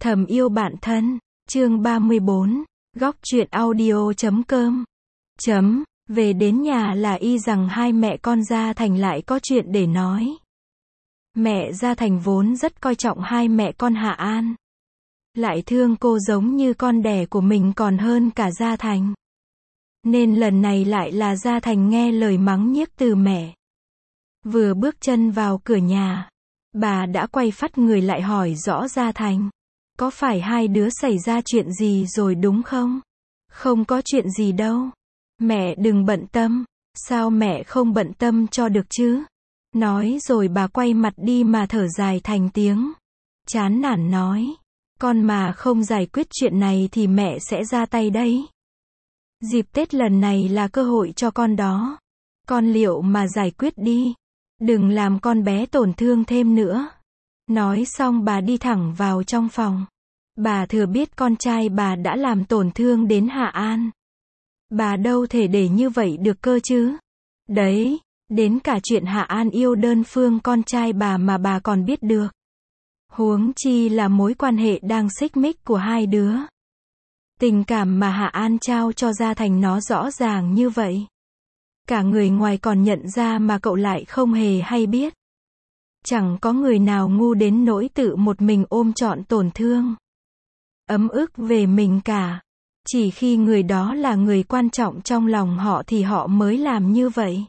Thầm yêu bạn thân, chương 34, góc truyện audio.com. Về đến nhà là y rằng hai mẹ con Gia Thành lại có chuyện để nói. Mẹ Gia Thành vốn rất coi trọng hai mẹ con Hạ An. Lại thương cô giống như con đẻ của mình còn hơn cả Gia Thành. Nên lần này lại là Gia Thành nghe lời mắng nhiếc từ mẹ. Vừa bước chân vào cửa nhà, bà đã quay phắt người lại hỏi rõ Gia Thành. Có phải hai đứa xảy ra chuyện gì rồi đúng không? Không có chuyện gì đâu. Mẹ đừng bận tâm. Sao mẹ không bận tâm cho được chứ? Nói rồi bà quay mặt đi mà thở dài thành tiếng. Chán nản nói. Con mà không giải quyết chuyện này thì mẹ sẽ ra tay đấy. Dịp Tết lần này là cơ hội cho con đó. Con liệu mà giải quyết đi. Đừng làm con bé tổn thương thêm nữa. Nói xong bà đi thẳng vào trong phòng. Bà thừa biết con trai bà đã làm tổn thương đến Hạ An. Bà đâu thể để như vậy được cơ chứ. Đấy, đến cả chuyện Hạ An yêu đơn phương con trai bà mà bà còn biết được. Huống chi là mối quan hệ đang xích mích của hai đứa. Tình cảm mà Hạ An trao cho Gia Thành nó rõ ràng như vậy. Cả người ngoài còn nhận ra mà cậu lại không hề hay biết. Chẳng có người nào ngu đến nỗi tự một mình ôm trọn tổn thương. Ấm ức về mình cả. Chỉ khi người đó là người quan trọng trong lòng họ thì họ mới làm như vậy.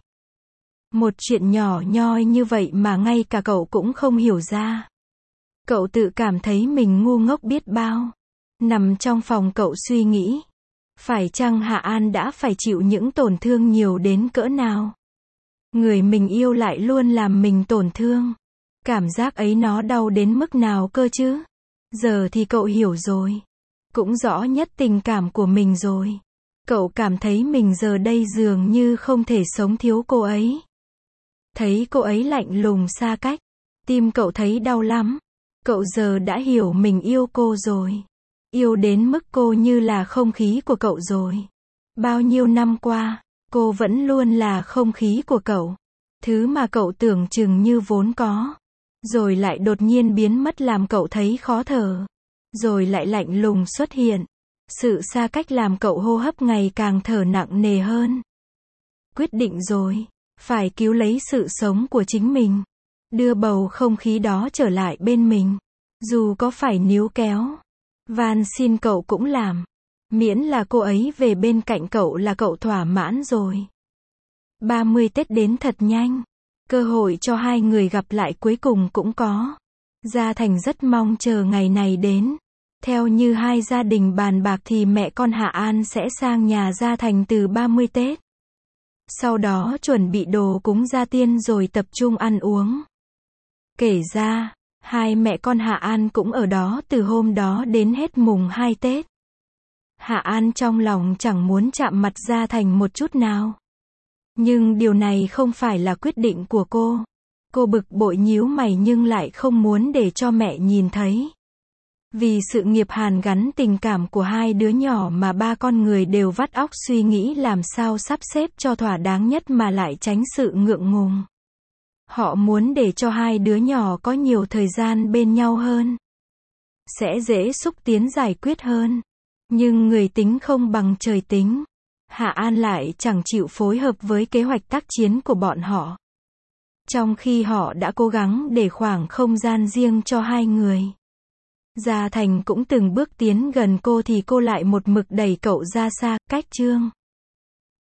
Một chuyện nhỏ nhoi như vậy mà ngay cả cậu cũng không hiểu ra. Cậu tự cảm thấy mình ngu ngốc biết bao. Nằm trong phòng cậu suy nghĩ. Phải chăng Hạ An đã phải chịu những tổn thương nhiều đến cỡ nào? Người mình yêu lại luôn làm mình tổn thương. Cảm giác ấy nó đau đến mức nào cơ chứ? Giờ thì cậu hiểu rồi. Cũng rõ nhất tình cảm của mình rồi. Cậu cảm thấy mình giờ đây dường như không thể sống thiếu cô ấy. Thấy cô ấy lạnh lùng xa cách. Tim cậu thấy đau lắm. Cậu giờ đã hiểu mình yêu cô rồi. Yêu đến mức cô như là không khí của cậu rồi. Bao nhiêu năm qua, cô vẫn luôn là không khí của cậu. Thứ mà cậu tưởng chừng như vốn có. Rồi lại đột nhiên biến mất làm cậu thấy khó thở. Rồi lại lạnh lùng xuất hiện. Sự xa cách làm cậu hô hấp ngày càng thở nặng nề hơn. Quyết định rồi. Phải cứu lấy sự sống của chính mình. Đưa bầu không khí đó trở lại bên mình. Dù có phải níu kéo. Van xin cậu cũng làm. Miễn là cô ấy về bên cạnh cậu là cậu thỏa mãn rồi. 30 Tết đến thật nhanh. Cơ hội cho hai người gặp lại cuối cùng cũng có. Gia Thành rất mong chờ ngày này đến. Theo như hai gia đình bàn bạc thì mẹ con Hạ An sẽ sang nhà Gia Thành từ 30 Tết. Sau đó chuẩn bị đồ cúng gia tiên rồi tập trung ăn uống. Kể ra, hai mẹ con Hạ An cũng ở đó từ hôm đó đến hết mùng 2 Tết. Hạ An trong lòng chẳng muốn chạm mặt Gia Thành một chút nào. Nhưng điều này không phải là quyết định của cô. Cô bực bội nhíu mày nhưng lại không muốn để cho mẹ nhìn thấy. Vì sự nghiệp hàn gắn tình cảm của hai đứa nhỏ mà ba con người đều vắt óc suy nghĩ làm sao sắp xếp cho thỏa đáng nhất mà lại tránh sự ngượng ngùng. Họ muốn để cho hai đứa nhỏ có nhiều thời gian bên nhau hơn. Sẽ dễ xúc tiến giải quyết hơn. Nhưng người tính không bằng trời tính. Hạ An lại chẳng chịu phối hợp với kế hoạch tác chiến của bọn họ. Trong khi họ đã cố gắng để khoảng không gian riêng cho hai người. Gia Thành cũng từng bước tiến gần cô thì cô lại một mực đẩy cậu ra xa, cách chương.